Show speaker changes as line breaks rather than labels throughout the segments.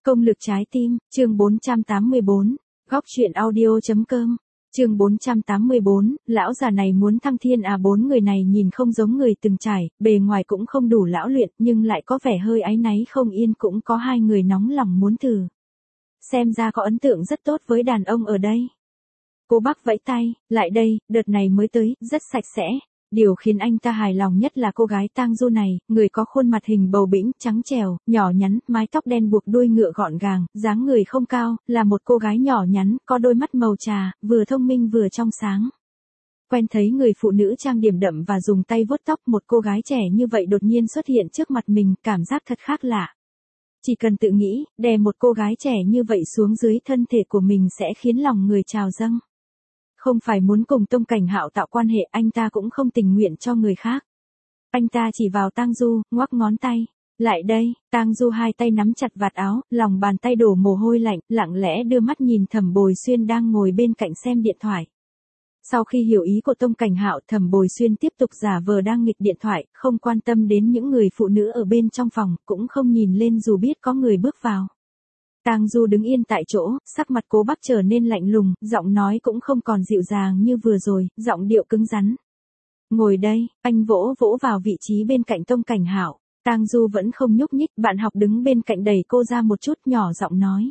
Công lực trái tim, chương 484, góc truyện audio.com, chương 484, lão già này muốn thăng thiên à? Bốn người này nhìn không giống người từng trải, bề ngoài cũng không đủ lão luyện nhưng lại có vẻ hơi áy náy không yên, cũng có hai người nóng lòng muốn thử. Xem ra có ấn tượng rất tốt với đàn ông ở đây. Cô Bắc vẫy tay, lại đây, đợt này mới tới, rất sạch sẽ. Điều khiến anh ta hài lòng nhất là cô gái Tang Du này, người có khuôn mặt hình bầu bĩnh, trắng trẻo, nhỏ nhắn, mái tóc đen buộc đuôi ngựa gọn gàng, dáng người không cao, là một cô gái nhỏ nhắn, có đôi mắt màu trà, vừa thông minh vừa trong sáng. Quen thấy người phụ nữ trang điểm đậm và dùng tay vuốt tóc, một cô gái trẻ như vậy đột nhiên xuất hiện trước mặt mình, cảm giác thật khác lạ. Chỉ cần tự nghĩ, đè một cô gái trẻ như vậy xuống dưới thân thể của mình sẽ khiến lòng người trào dâng. Không phải muốn cùng Tông Cảnh Hạo tạo quan hệ, anh ta cũng không tình nguyện cho người khác. Anh ta chỉ vào Tang Du, ngoắc ngón tay. Lại đây, Tang Du hai tay nắm chặt vạt áo, lòng bàn tay đổ mồ hôi lạnh, lặng lẽ đưa mắt nhìn Thẩm Bồi Xuyên đang ngồi bên cạnh xem điện thoại. Sau khi hiểu ý của Tông Cảnh Hạo, Thẩm Bồi Xuyên tiếp tục giả vờ đang nghịch điện thoại, không quan tâm đến những người phụ nữ ở bên trong phòng, cũng không nhìn lên dù biết có người bước vào. Tang Du đứng yên tại chỗ, sắc mặt Cố Bắc trở nên lạnh lùng, giọng nói cũng không còn dịu dàng như vừa rồi, giọng điệu cứng rắn. Ngồi đây, anh vỗ vỗ vào vị trí bên cạnh Tông Cảnh Hạo. Tang Du vẫn không nhúc nhích, bạn học đứng bên cạnh đẩy cô ra một chút, nhỏ giọng nói.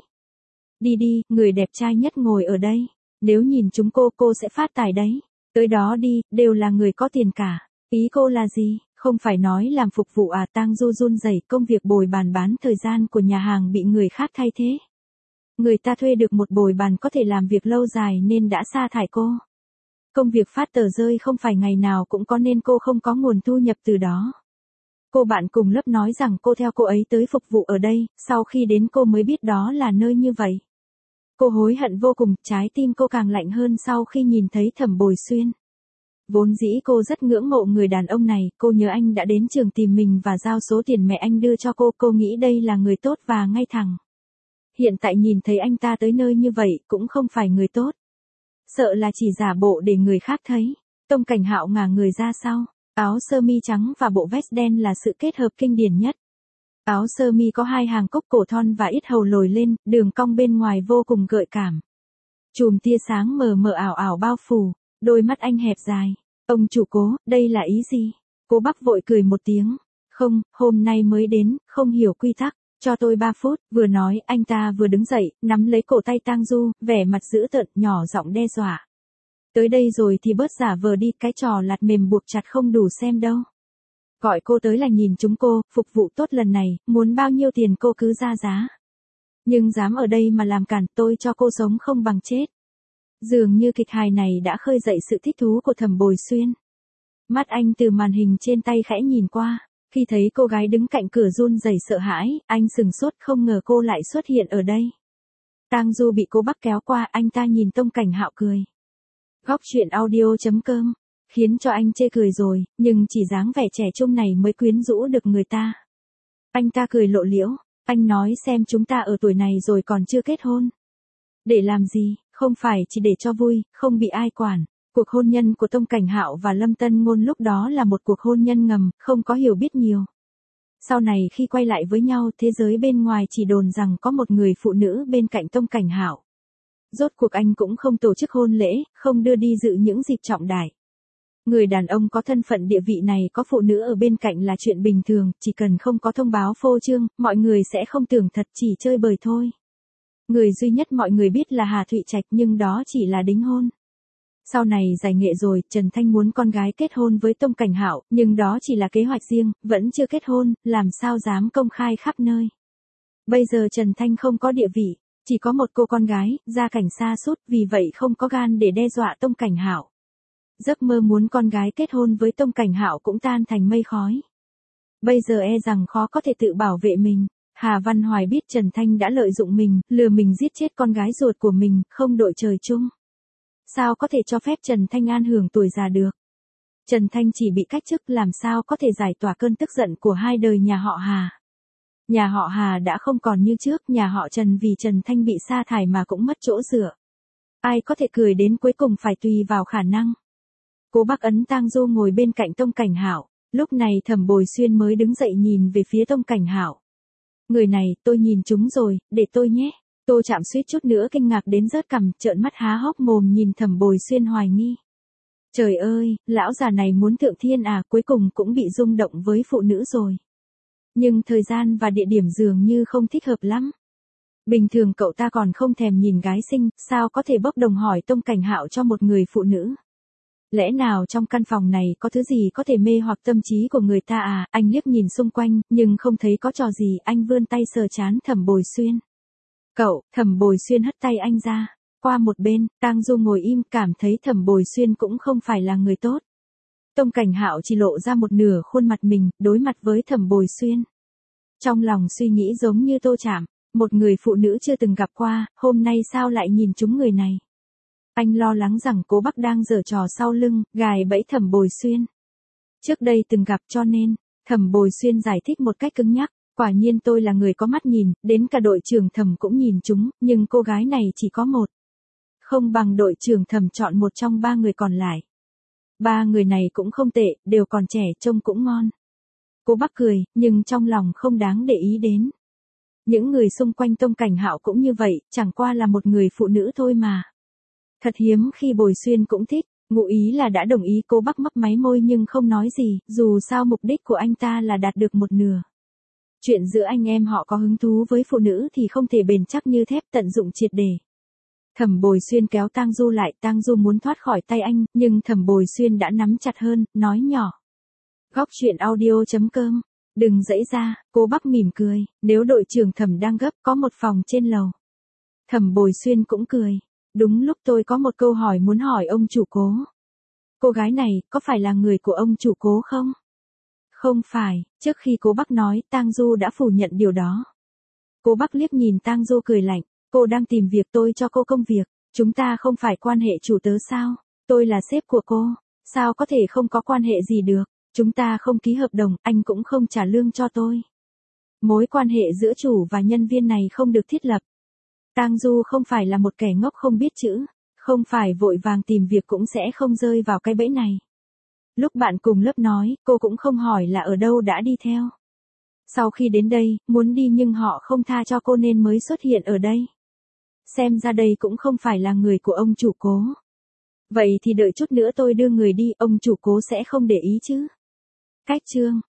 Đi đi, người đẹp trai nhất ngồi ở đây. Nếu nhìn chúng cô sẽ phát tài đấy. Tới đó đi, đều là người có tiền cả. Ý cô là gì? Không phải nói làm phục vụ à? Tang Du run rẩy, công việc bồi bàn bán thời gian của nhà hàng bị người khác thay thế. Người ta thuê được một bồi bàn có thể làm việc lâu dài nên đã sa thải cô. Công việc phát tờ rơi không phải ngày nào cũng có nên cô không có nguồn thu nhập từ đó. Cô bạn cùng lớp nói rằng cô theo cô ấy tới phục vụ ở đây, sau khi đến cô mới biết đó là nơi như vậy. Cô hối hận vô cùng, trái tim cô càng lạnh hơn sau khi nhìn thấy Thẩm Bồi Xuyên. Vốn dĩ cô rất ngưỡng mộ người đàn ông này, cô nhớ anh đã đến trường tìm mình và giao số tiền mẹ anh đưa cho cô nghĩ đây là người tốt và ngay thẳng. Hiện tại nhìn thấy anh ta tới nơi như vậy, cũng không phải người tốt. Sợ là chỉ giả bộ để người khác thấy. Tông Cảnh Hạo ngả người ra sau, áo sơ mi trắng và bộ vest đen là sự kết hợp kinh điển nhất. Áo sơ mi có hai hàng cúc cổ thon và yết hầu lồi lên, đường cong bên ngoài vô cùng gợi cảm. Chùm tia sáng mờ mờ ảo ảo bao phủ, đôi mắt anh hẹp dài. Ông chủ Cố, đây là ý gì? Cố Bắc vội cười một tiếng. Không, hôm nay mới đến, không hiểu quy tắc, cho tôi 3 phút. Vừa nói, anh ta vừa đứng dậy, nắm lấy cổ tay Tang Du, vẻ mặt dữ tợn, nhỏ giọng đe dọa. Tới đây rồi thì bớt giả vờ đi, cái trò lạt mềm buộc chặt không đủ xem đâu. Gọi cô tới là nhìn chúng cô, phục vụ tốt lần này, muốn bao nhiêu tiền cô cứ ra giá. Nhưng dám ở đây mà làm cản, tôi cho cô sống không bằng chết. Dường như kịch hài này đã khơi dậy sự thích thú của Thẩm Bồi Xuyên. Mắt anh từ màn hình trên tay khẽ nhìn qua, khi thấy cô gái đứng cạnh cửa run rẩy sợ hãi, anh sừng sốt, không ngờ cô lại xuất hiện ở đây. Tang Du bị Cố Bắc kéo qua, anh ta nhìn Tông Cảnh Hạo cười. Góc truyện audio.com, khiến cho anh chê cười rồi, nhưng chỉ dáng vẻ trẻ trung này mới quyến rũ được người ta. Anh ta cười lộ liễu, anh nói xem chúng ta ở tuổi này rồi còn chưa kết hôn. Để làm gì? Không phải chỉ để cho vui, không bị ai quản. Cuộc hôn nhân của Tông Cảnh Hạo và Lâm Tân Ngôn lúc đó là một cuộc hôn nhân ngầm, không có hiểu biết nhiều. Sau này khi quay lại với nhau, thế giới bên ngoài chỉ đồn rằng có một người phụ nữ bên cạnh Tông Cảnh Hạo. Rốt cuộc anh cũng không tổ chức hôn lễ, không đưa đi dự những dịp trọng đại. Người đàn ông có thân phận địa vị này có phụ nữ ở bên cạnh là chuyện bình thường, chỉ cần không có thông báo phô trương, mọi người sẽ không tưởng thật, chỉ chơi bời thôi. Người duy nhất mọi người biết là Hà Thụy Trạch, nhưng đó chỉ là đính hôn. Sau này giải nghệ rồi, Trần Thanh muốn con gái kết hôn với Tông Cảnh Hạo, nhưng đó chỉ là kế hoạch riêng, vẫn chưa kết hôn, làm sao dám công khai khắp nơi. Bây giờ Trần Thanh không có địa vị, chỉ có một cô con gái, gia cảnh xa sút, vì vậy không có gan để đe dọa Tông Cảnh Hạo. Giấc mơ muốn con gái kết hôn với Tông Cảnh Hạo cũng tan thành mây khói. Bây giờ e rằng khó có thể tự bảo vệ mình. Hà Văn Hoài biết Trần Thanh đã lợi dụng mình, lừa mình giết chết con gái ruột của mình, không đội trời chung. Sao có thể cho phép Trần Thanh an hưởng tuổi già được? Trần Thanh chỉ bị cách chức, làm sao có thể giải tỏa cơn tức giận của hai đời nhà họ Hà. Nhà họ Hà đã không còn như trước, nhà họ Trần vì Trần Thanh bị sa thải mà cũng mất chỗ dựa. Ai có thể cười đến cuối cùng phải tùy vào khả năng. Cố Bắc ấn Tang Du ngồi bên cạnh Tông Cảnh Hạo, lúc này Thẩm Bồi Xuyên mới đứng dậy nhìn về phía Tông Cảnh Hạo. Người này, tôi nhìn chúng rồi, để tôi nhé. Tô Trạm suýt chút nữa kinh ngạc đến rớt cằm, trợn mắt há hốc mồm nhìn Thẩm Bồi Xuyên hoài nghi. Trời ơi, lão già này muốn thượng thiên à, cuối cùng cũng bị rung động với phụ nữ rồi. Nhưng thời gian và địa điểm dường như không thích hợp lắm. Bình thường cậu ta còn không thèm nhìn gái xinh, sao có thể bốc đồng hỏi Tông Cảnh Hạo cho một người phụ nữ. Lẽ nào trong căn phòng này có thứ gì có thể mê hoặc tâm trí của người ta à? Anh liếc nhìn xung quanh, nhưng không thấy có trò gì, anh vươn tay sờ trán Thẩm Bồi Xuyên. Cậu, Thẩm Bồi Xuyên hất tay anh ra. Qua một bên, Tang Du ngồi im, cảm thấy Thẩm Bồi Xuyên cũng không phải là người tốt. Tông Cảnh Hạo chỉ lộ ra một nửa khuôn mặt mình, đối mặt với Thẩm Bồi Xuyên. Trong lòng suy nghĩ giống như Tô Trạm, một người phụ nữ chưa từng gặp qua, hôm nay sao lại nhìn trúng người này. Anh lo lắng rằng Cố Bắc đang giở trò sau lưng, gài bẫy Thẩm Bồi Xuyên. Trước đây từng gặp cho nên, Thẩm Bồi Xuyên giải thích một cách cứng nhắc, quả nhiên tôi là người có mắt nhìn, đến cả đội trưởng Thẩm cũng nhìn chúng, nhưng cô gái này chỉ có một. Không bằng đội trưởng Thẩm chọn một trong 3 người còn lại. 3 người này cũng không tệ, đều còn trẻ, trông cũng ngon. Cố Bắc cười, nhưng trong lòng không đáng để ý đến. Những người xung quanh Tông Cảnh Hạo cũng như vậy, chẳng qua là một người phụ nữ thôi mà. Thật hiếm khi Bồi Xuyên cũng thích, ngụ ý là đã đồng ý. Cố Bắc mấp máy môi nhưng không nói gì, dù sao mục đích của anh ta là đạt được một nửa. Chuyện giữa anh em họ có hứng thú với phụ nữ thì không thể bền chắc như thép, tận dụng triệt để. Thẩm Bồi Xuyên kéo Tang Du lại, Tang Du muốn thoát khỏi tay anh, nhưng Thẩm Bồi Xuyên đã nắm chặt hơn, nói nhỏ. Góc truyện audio.com, đừng dãy ra. Cố Bắc mỉm cười, nếu đội trưởng Thẩm đang gấp, có một phòng trên lầu. Thẩm Bồi Xuyên cũng cười. Đúng lúc tôi có một câu hỏi muốn hỏi ông chủ Cố. Cô gái này, có phải là người của ông chủ Cố không? Không phải, trước khi Cố Bắc nói, Tang Du đã phủ nhận điều đó. Cố Bắc liếc nhìn Tang Du cười lạnh, cô đang tìm việc, tôi cho cô công việc, chúng ta không phải quan hệ chủ tớ sao? Tôi là sếp của cô, sao có thể không có quan hệ gì được? Chúng ta không ký hợp đồng, anh cũng không trả lương cho tôi. Mối quan hệ giữa chủ và nhân viên này không được thiết lập. Tang Du không phải là một kẻ ngốc không biết chữ, không phải vội vàng tìm việc cũng sẽ không rơi vào cái bẫy này. Lúc bạn cùng lớp nói, cô cũng không hỏi là ở đâu đã đi theo. Sau khi đến đây, muốn đi nhưng họ không tha cho cô nên mới xuất hiện ở đây. Xem ra đây cũng không phải là người của ông chủ Cố. Vậy thì đợi chút nữa tôi đưa người đi, ông chủ Cố sẽ không để ý chứ. Cách chương